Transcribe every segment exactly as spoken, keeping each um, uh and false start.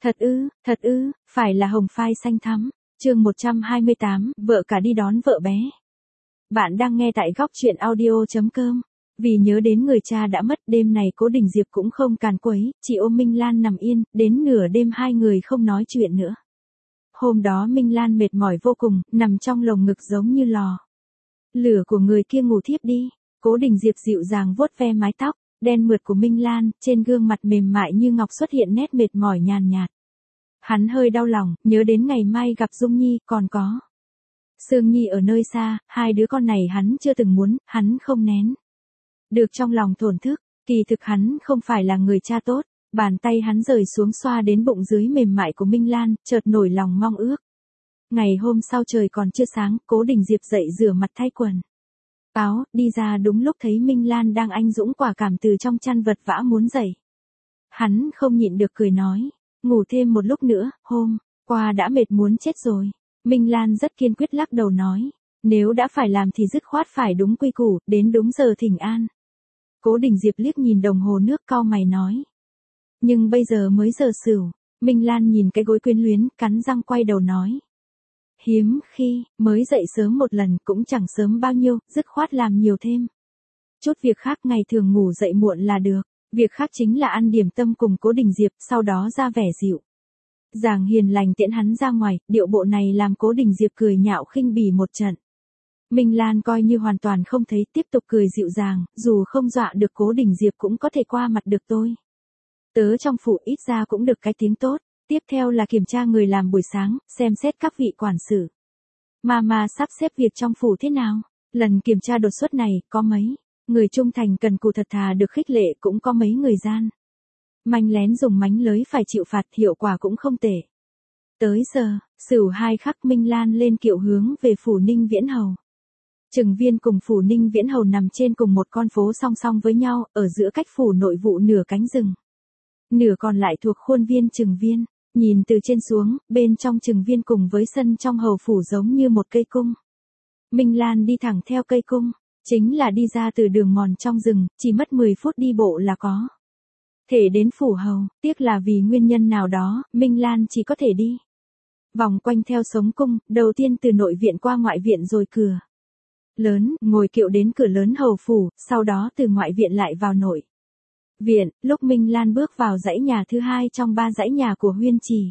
Thật ư, thật ư, phải là hồng phai xanh thắm. Chương một trăm hai mươi tám, vợ cả đi đón vợ bé. Bạn đang nghe tại góc truyện audio chấm com. Vì nhớ đến người cha đã mất, đêm này Cố Đình Diệp cũng không càn quấy, chỉ ôm Minh Lan nằm yên, đến nửa đêm hai người không nói chuyện nữa. Hôm đó Minh Lan mệt mỏi vô cùng, nằm trong lồng ngực giống như lò lửa của người kia ngủ thiếp đi. Cố Đình Diệp dịu dàng vuốt ve mái tóc đen mượt của Minh Lan, trên gương mặt mềm mại như ngọc xuất hiện nét mệt mỏi nhàn nhạt. Hắn hơi đau lòng, nhớ đến ngày mai gặp Dung Nhi, còn có Sương Nhi ở nơi xa, hai đứa con này hắn chưa từng muốn, hắn không nén được trong lòng thổn thức. Kỳ thực hắn không phải là người cha tốt. Bàn tay hắn rời xuống xoa đến bụng dưới mềm mại của Minh Lan, chợt nổi lòng mong ước. Ngày hôm sau trời còn chưa sáng, Cố Đình Diệp dậy rửa mặt thay quần áo, đi ra đúng lúc thấy Minh Lan đang anh dũng quả cảm từ trong chăn vật vã muốn dậy. Hắn không nhịn được cười nói, ngủ thêm một lúc nữa, hôm qua đã mệt muốn chết rồi. Minh Lan rất kiên quyết lắc đầu nói, nếu đã phải làm thì dứt khoát phải đúng quy củ, đến đúng giờ thỉnh an. Cố Đình Diệp liếc nhìn đồng hồ nước cau mày nói, nhưng bây giờ mới giờ sửu. Minh Lan nhìn cái gối quyến luyến, cắn răng quay đầu nói, hiếm khi, mới dậy sớm một lần cũng chẳng sớm bao nhiêu, dứt khoát làm nhiều thêm chút việc khác, ngày thường ngủ dậy muộn là được. Việc khác chính là ăn điểm tâm cùng Cố Đình Diệp, sau đó ra vẻ dịu dàng hiền lành tiễn hắn ra ngoài. Điệu bộ này làm Cố Đình Diệp cười nhạo khinh bỉ một trận. Minh Lan coi như hoàn toàn không thấy, tiếp tục cười dịu dàng, dù không dọa được Cố Đình Diệp cũng có thể qua mặt được tôi. Tớ trong phủ ít ra cũng được cái tiếng tốt. Tiếp theo là kiểm tra người làm buổi sáng, xem xét các vị quản sự. Mama sắp xếp việc trong phủ thế nào? Lần kiểm tra đột xuất này, có mấy người trung thành cần cù thật thà được khích lệ, cũng có mấy người gian manh lén dùng mánh lới phải chịu phạt, hiệu quả cũng không tệ. Tới giờ, sửu hai khắc Minh Lan lên kiệu hướng về phủ Ninh Viễn Hầu. Trừng Viên cùng phủ Ninh Viễn Hầu nằm trên cùng một con phố song song với nhau, ở giữa cách phủ nội vụ nửa cánh rừng. Nửa còn lại thuộc khuôn viên Trừng Viên. Nhìn từ trên xuống, bên trong Trừng Viên cùng với sân trong hầu phủ giống như một cây cung. Minh Lan đi thẳng theo cây cung, chính là đi ra từ đường mòn trong rừng, chỉ mất mười phút đi bộ là có thể đến phủ hầu. Tiếc là vì nguyên nhân nào đó, Minh Lan chỉ có thể đi vòng quanh theo sống cung, đầu tiên từ nội viện qua ngoại viện rồi cửa lớn, ngồi kiệu đến cửa lớn hầu phủ, sau đó từ ngoại viện lại vào nội viện. Lúc Minh Lan bước vào dãy nhà thứ hai trong ba dãy nhà của Huyên Trì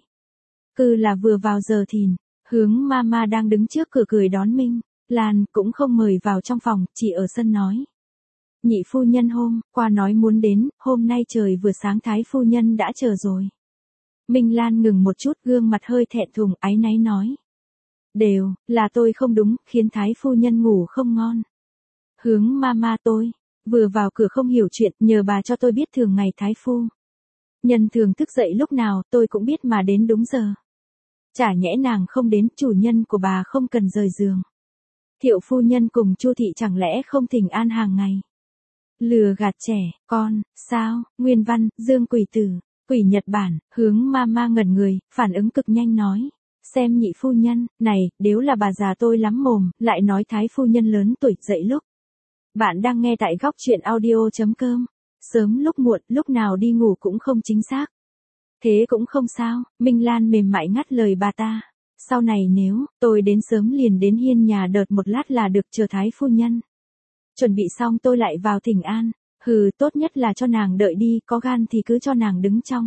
cư là vừa vào giờ thìn. Hướng Mama đang đứng trước cửa cười đón Minh Lan, cũng không mời vào trong phòng, chỉ ở sân nói, nhị phu nhân hôm qua nói muốn đến, hôm nay trời vừa sáng thái phu nhân đã chờ rồi. Minh Lan ngừng một chút, gương mặt hơi thẹn thùng, áy náy nói, đều là tôi không đúng, khiến thái phu nhân ngủ không ngon. Hướng Mama, tôi vừa vào cửa không hiểu chuyện, nhờ bà cho tôi biết thường ngày thái phu nhân thường thức dậy lúc nào, tôi cũng biết mà đến đúng giờ. Chả nhẽ nàng không đến, chủ nhân của bà không cần rời giường. Thiệu phu nhân cùng Chu thị chẳng lẽ không thỉnh an hàng ngày? Lừa gạt trẻ con, sao? Nguyên văn, Dương Quỷ Tử, Quỷ Nhật Bản. Hướng Mama ngẩn người, phản ứng cực nhanh nói, xem nhị phu nhân, này, nếu là bà già tôi lắm mồm, lại nói thái phu nhân lớn tuổi dậy lúc. Bạn đang nghe tại góc truyện audio chấm com. Sớm lúc muộn, lúc nào đi ngủ cũng không chính xác. Thế cũng không sao. Minh Lan mềm mại ngắt lời bà ta. Sau này nếu tôi đến sớm liền đến hiên nhà đợt một lát là được, chờ thái phu nhân chuẩn bị xong tôi lại vào thỉnh an. Hừ, tốt nhất là cho nàng đợi đi, có gan thì cứ cho nàng đứng trong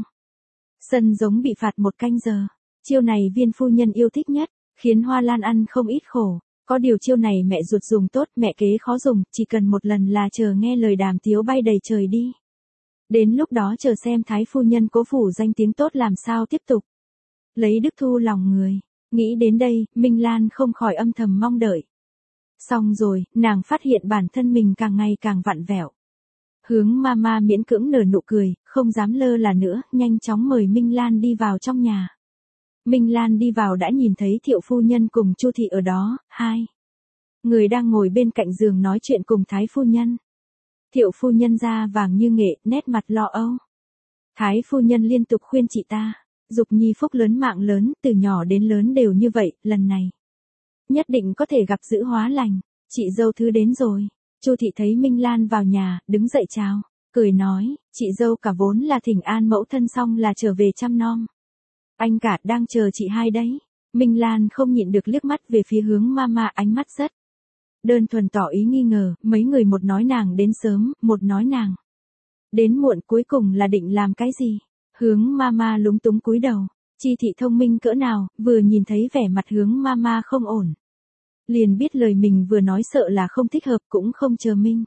sân giống bị phạt một canh giờ. Chiêu này Viên phu nhân yêu thích nhất, khiến Hoa Lan ăn không ít khổ. Có điều chiêu này mẹ ruột dùng tốt, mẹ kế khó dùng, chỉ cần một lần là chờ nghe lời đàm tiếu bay đầy trời đi. Đến lúc đó chờ xem thái phu nhân Cố phủ danh tiếng tốt làm sao tiếp tục lấy đức thu lòng người. Nghĩ đến đây, Minh Lan không khỏi âm thầm mong đợi. Xong rồi, nàng phát hiện bản thân mình càng ngày càng vặn vẹo. Hướng Mama miễn cưỡng nở nụ cười, không dám lơ là nữa, nhanh chóng mời Minh Lan đi vào trong nhà. Minh Lan đi vào đã nhìn thấy Thiệu phu nhân cùng Chu thị ở đó, hai người đang ngồi bên cạnh giường nói chuyện cùng thái phu nhân. Thiệu phu nhân da vàng như nghệ, nét mặt lo âu. Thái phu nhân liên tục khuyên chị ta, dục nhi phúc lớn mạng lớn, từ nhỏ đến lớn đều như vậy, lần này nhất định có thể gặp dữ hóa lành. Chị dâu thứ đến rồi. Chu thị thấy Minh Lan vào nhà, đứng dậy chào, cười nói, chị dâu cả vốn là thỉnh an mẫu thân xong là trở về chăm nom Anh cả đang chờ chị hai đấy. Minh Lan không nhịn được liếc mắt về phía hướng mama, ánh mắt rất đơn thuần tỏ ý nghi ngờ, mấy người một nói nàng đến sớm, một nói nàng đến muộn, cuối cùng là định làm cái gì? Hướng mama lúng túng cúi đầu. Chi thị thông minh cỡ nào, vừa nhìn thấy vẻ mặt hướng mama không ổn, liền biết lời mình vừa nói sợ là không thích hợp, cũng không chờ Minh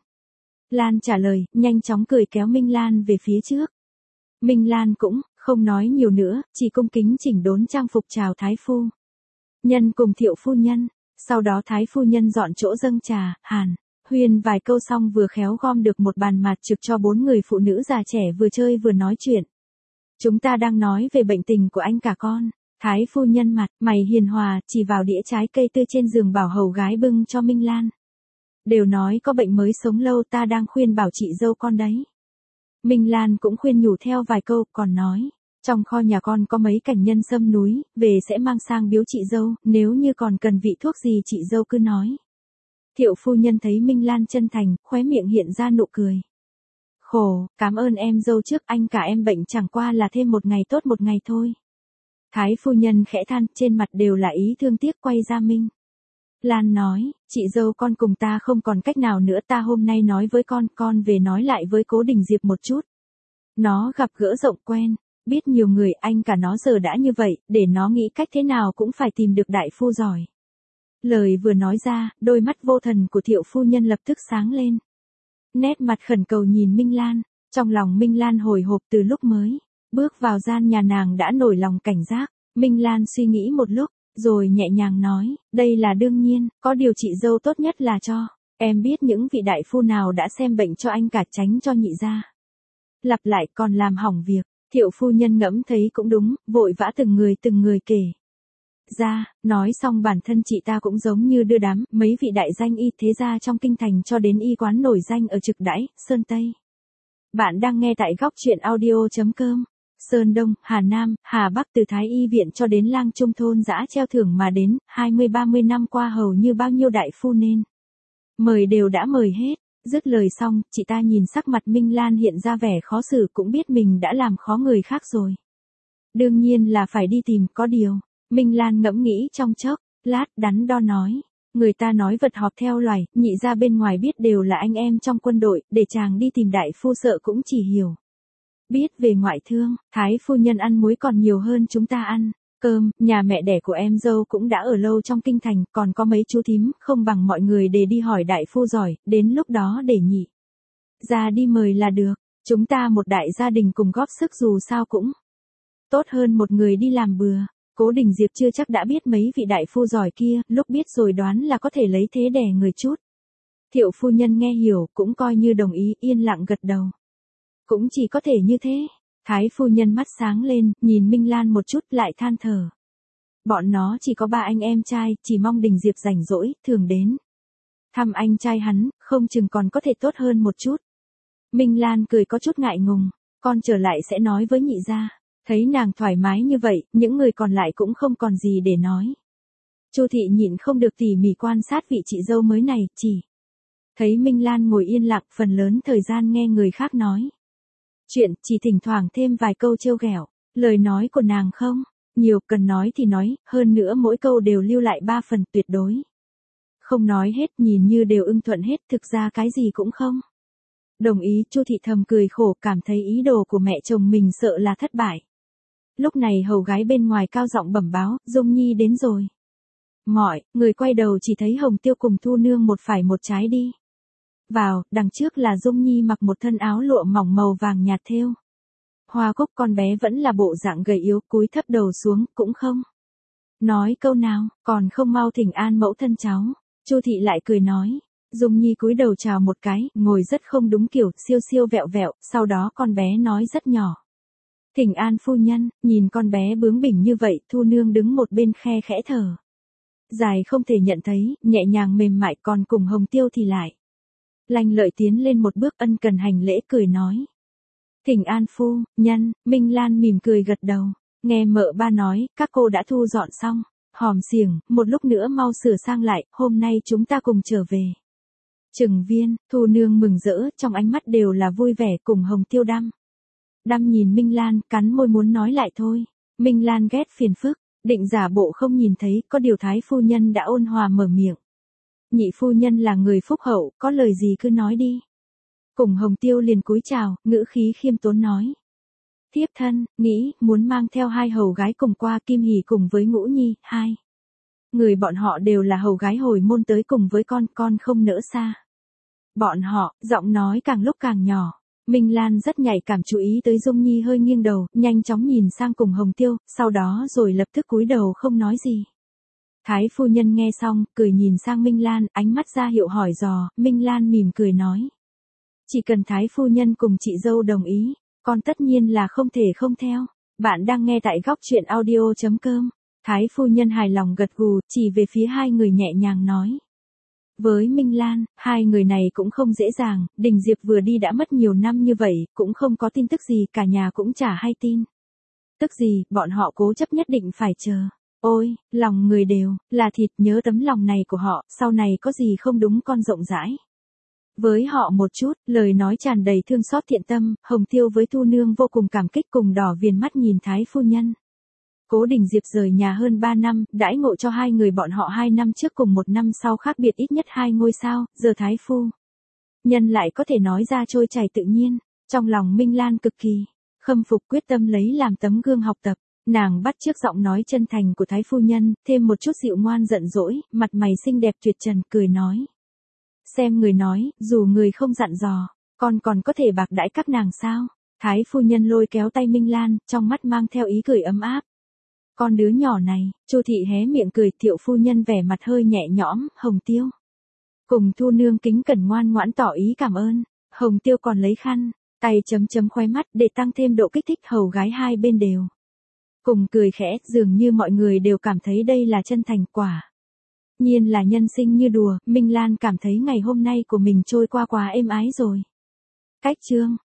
Lan trả lời, nhanh chóng cười kéo Minh Lan về phía trước. Minh Lan cũng không nói nhiều nữa, chỉ cung kính chỉnh đốn trang phục chào thái phu nhân cùng Thiệu phu nhân. Sau đó thái phu nhân dọn chỗ dâng trà, hàn huyên vài câu xong vừa khéo gom được một bàn mạt trực cho bốn người phụ nữ già trẻ vừa chơi vừa nói chuyện. Chúng ta đang nói về bệnh tình của anh cả con. Thái phu nhân mặt mày hiền hòa, chỉ vào đĩa trái cây tươi trên giường bảo hầu gái bưng cho Minh Lan. Đều nói có bệnh mới sống lâu, ta đang khuyên bảo chị dâu con đấy. Minh Lan cũng khuyên nhủ theo vài câu, còn nói, trong kho nhà con có mấy cành nhân sâm núi, về sẽ mang sang biếu chị dâu, nếu như còn cần vị thuốc gì chị dâu cứ nói. Thiệu phu nhân thấy Minh Lan chân thành, khóe miệng hiện ra nụ cười. Khổ, cảm ơn em dâu trước, anh cả em bệnh chẳng qua là thêm một ngày tốt một ngày thôi. Thái phu nhân khẽ than, trên mặt đều là ý thương tiếc, quay ra Minh Lan nói, chị dâu con cùng ta không còn cách nào nữa, ta hôm nay nói với con, con về nói lại với Cố Đình Diệp một chút. Nó gặp gỡ rộng quen, biết nhiều người, anh cả nó giờ đã như vậy, để nó nghĩ cách thế nào cũng phải tìm được đại phu giỏi. Lời vừa nói ra, đôi mắt vô thần của Thiệu phu nhân lập tức sáng lên. Nét mặt khẩn cầu nhìn Minh Lan, trong lòng Minh Lan hồi hộp từ lúc mới bước vào gian nhà, nàng đã nổi lòng cảnh giác. Minh Lan suy nghĩ một lúc, rồi nhẹ nhàng nói, đây là đương nhiên, có điều chị dâu tốt nhất là cho em biết những vị đại phu nào đã xem bệnh cho anh cả, tránh cho nhị gia lặp lại còn làm hỏng việc. Thiệu phu nhân ngẫm thấy cũng đúng, vội vã từng người từng người kể ra, nói xong bản thân chị ta cũng giống như đưa đám mấy vị đại danh y thế gia trong kinh thành cho đến y quán nổi danh ở Trực Đãi, Sơn Tây. Bạn đang nghe tại góc truyện audio chấm com. Sơn Đông, Hà Nam, Hà Bắc, từ Thái Y viện cho đến lang trung thôn dã treo thưởng mà đến, hai mươi ba mươi năm qua hầu như bao nhiêu đại phu nên mời đều đã mời hết. Dứt lời xong, chị ta nhìn sắc mặt Minh Lan hiện ra vẻ khó xử, cũng biết mình đã làm khó người khác rồi. Đương nhiên là phải đi tìm, có điều. Minh Lan ngẫm nghĩ trong chốc lát, đắn đo nói. Người ta nói vật họp theo loài, nhị ra bên ngoài biết đều là anh em trong quân đội, để chàng đi tìm đại phu sợ cũng chỉ hiểu biết về ngoại thương. Thái phu nhân ăn muối còn nhiều hơn chúng ta ăn cơm, nhà mẹ đẻ của em dâu cũng đã ở lâu trong kinh thành, còn có mấy chú thím, không bằng mọi người để đi hỏi đại phu giỏi, đến lúc đó để nhị ra đi mời là được. Chúng ta một đại gia đình cùng góp sức dù sao cũng tốt hơn một người đi làm bừa. Cố Đình Diệp chưa chắc đã biết mấy vị đại phu giỏi kia, lúc biết rồi đoán là có thể lấy thế đè người chút. Thiệu phu nhân nghe hiểu, cũng coi như đồng ý, yên lặng gật đầu. Cũng chỉ có thể như thế. Thái phu nhân mắt sáng lên, nhìn Minh Lan một chút lại than thở. Bọn nó chỉ có ba anh em trai, chỉ mong Đình Diệp rảnh rỗi, thường đến thăm anh trai hắn, không chừng còn có thể tốt hơn một chút. Minh Lan cười có chút ngại ngùng, con trở lại sẽ nói với nhị gia. Thấy nàng thoải mái như vậy, những người còn lại cũng không còn gì để nói. Chu thị nhịn không được tỉ mỉ quan sát vị chị dâu mới này, chỉ thấy Minh Lan ngồi yên lặng, phần lớn thời gian nghe người khác nói chuyện, chỉ thỉnh thoảng thêm vài câu trêu ghẹo. Lời nói của nàng không nhiều, cần nói thì nói, hơn nữa mỗi câu đều lưu lại ba phần, tuyệt đối không nói hết, nhìn như đều ưng thuận hết, thực ra cái gì cũng không đồng ý. Chu thị thầm cười khổ, cảm thấy ý đồ của mẹ chồng mình sợ là thất bại. Lúc này hầu gái bên ngoài cao giọng bẩm báo, Dung Nhi đến rồi. Mọi người quay đầu chỉ thấy Hồng Tiêu cùng Thu Nương một phải một trái đi vào, đằng trước là Dung Nhi mặc một thân áo lụa mỏng màu vàng nhạt thêu hoa cúc, con bé vẫn là bộ dạng gầy yếu, cúi thấp đầu xuống, cũng không nói câu nào, còn không mau thỉnh an mẫu thân cháu. Chu thị lại cười nói. Dung Nhi cúi đầu chào một cái, ngồi rất không đúng kiểu, siêu siêu vẹo vẹo, sau đó con bé nói rất nhỏ. Thỉnh an phu nhân. Nhìn con bé bướng bỉnh như vậy, Thu Nương đứng một bên khe khẽ thở dài không thể nhận thấy, nhẹ nhàng mềm mại, còn cùng Hồng Tiêu thì lại lanh lợi tiến lên một bước, ân cần hành lễ, cười nói. Thỉnh an phu nhân. Minh Lan mỉm cười gật đầu. Nghe mợ ba nói, các cô đã thu dọn xong hòm xiềng, một lúc nữa mau sửa sang lại, hôm nay chúng ta cùng trở về Trừng Viên. Thu Nương mừng rỡ, trong ánh mắt đều là vui vẻ, cùng Hồng Tiêu đăm đăm nhìn Minh Lan, cắn môi muốn nói lại thôi. Minh Lan ghét phiền phức, định giả bộ không nhìn thấy, có điều Thái phu nhân đã ôn hòa mở miệng. Nhị phu nhân là người phúc hậu, có lời gì cứ nói đi. Cùng Hồng Tiêu liền cúi chào, ngữ khí khiêm tốn nói. Thiếp thân, nghĩ, muốn mang theo hai hầu gái cùng qua Kim Hỷ cùng với Ngũ Nhi, hai. Người bọn họ đều là hầu gái hồi môn tới cùng với con, con không nỡ xa. Bọn họ, giọng nói càng lúc càng nhỏ. Minh Lan rất nhạy cảm chú ý tới Dung Nhi hơi nghiêng đầu, nhanh chóng nhìn sang cùng Hồng Tiêu, sau đó rồi lập tức cúi đầu không nói gì. Thái phu nhân nghe xong, cười nhìn sang Minh Lan, ánh mắt ra hiệu hỏi dò, Minh Lan mỉm cười nói. Chỉ cần Thái phu nhân cùng chị dâu đồng ý, con tất nhiên là không thể không theo. Bạn đang nghe tại góc truyện audio chấm com. Thái phu nhân hài lòng gật gù, chỉ về phía hai người nhẹ nhàng nói. Với Minh Lan, hai người này cũng không dễ dàng, Đình Diệp vừa đi đã mất nhiều năm như vậy, cũng không có tin tức gì, cả nhà cũng chả hay tin. Tức gì, bọn họ cố chấp nhất định phải chờ. Ôi, lòng người đều, là thịt, nhớ tấm lòng này của họ, sau này có gì không đúng con rộng rãi. Với họ một chút, lời nói tràn đầy thương xót thiện tâm, Hồng Tiêu với Thu Nương vô cùng cảm kích cùng đỏ viền mắt nhìn Thái phu nhân. Cố Đình Diệp rời nhà hơn ba năm, đãi ngộ cho hai người bọn họ hai năm trước cùng một năm sau khác biệt ít nhất hai ngôi sao, giờ Thái phu nhân lại có thể nói ra trôi chảy tự nhiên, trong lòng Minh Lan cực kỳ khâm phục quyết tâm lấy làm tấm gương học tập, nàng bắt chước giọng nói chân thành của Thái phu nhân, thêm một chút dịu ngoan giận dỗi, mặt mày xinh đẹp tuyệt trần, cười nói. Xem người nói, dù người không dặn dò, con còn có thể bạc đãi các nàng sao? Thái phu nhân lôi kéo tay Minh Lan, trong mắt mang theo ý cười ấm áp. Con đứa nhỏ này, Chu thị hé miệng cười, Thiệu phu nhân vẻ mặt hơi nhẹ nhõm, Hồng Tiêu cùng Thu Nương kính cẩn ngoan ngoãn tỏ ý cảm ơn. Hồng Tiêu còn lấy khăn, tay chấm chấm khóe mắt để tăng thêm độ kích thích, hầu gái hai bên đều cùng cười khẽ, dường như mọi người đều cảm thấy đây là chân thành. Quả nhiên là nhân sinh như đùa, Minh Lan cảm thấy ngày hôm nay của mình trôi qua quá êm ái rồi. Cách chương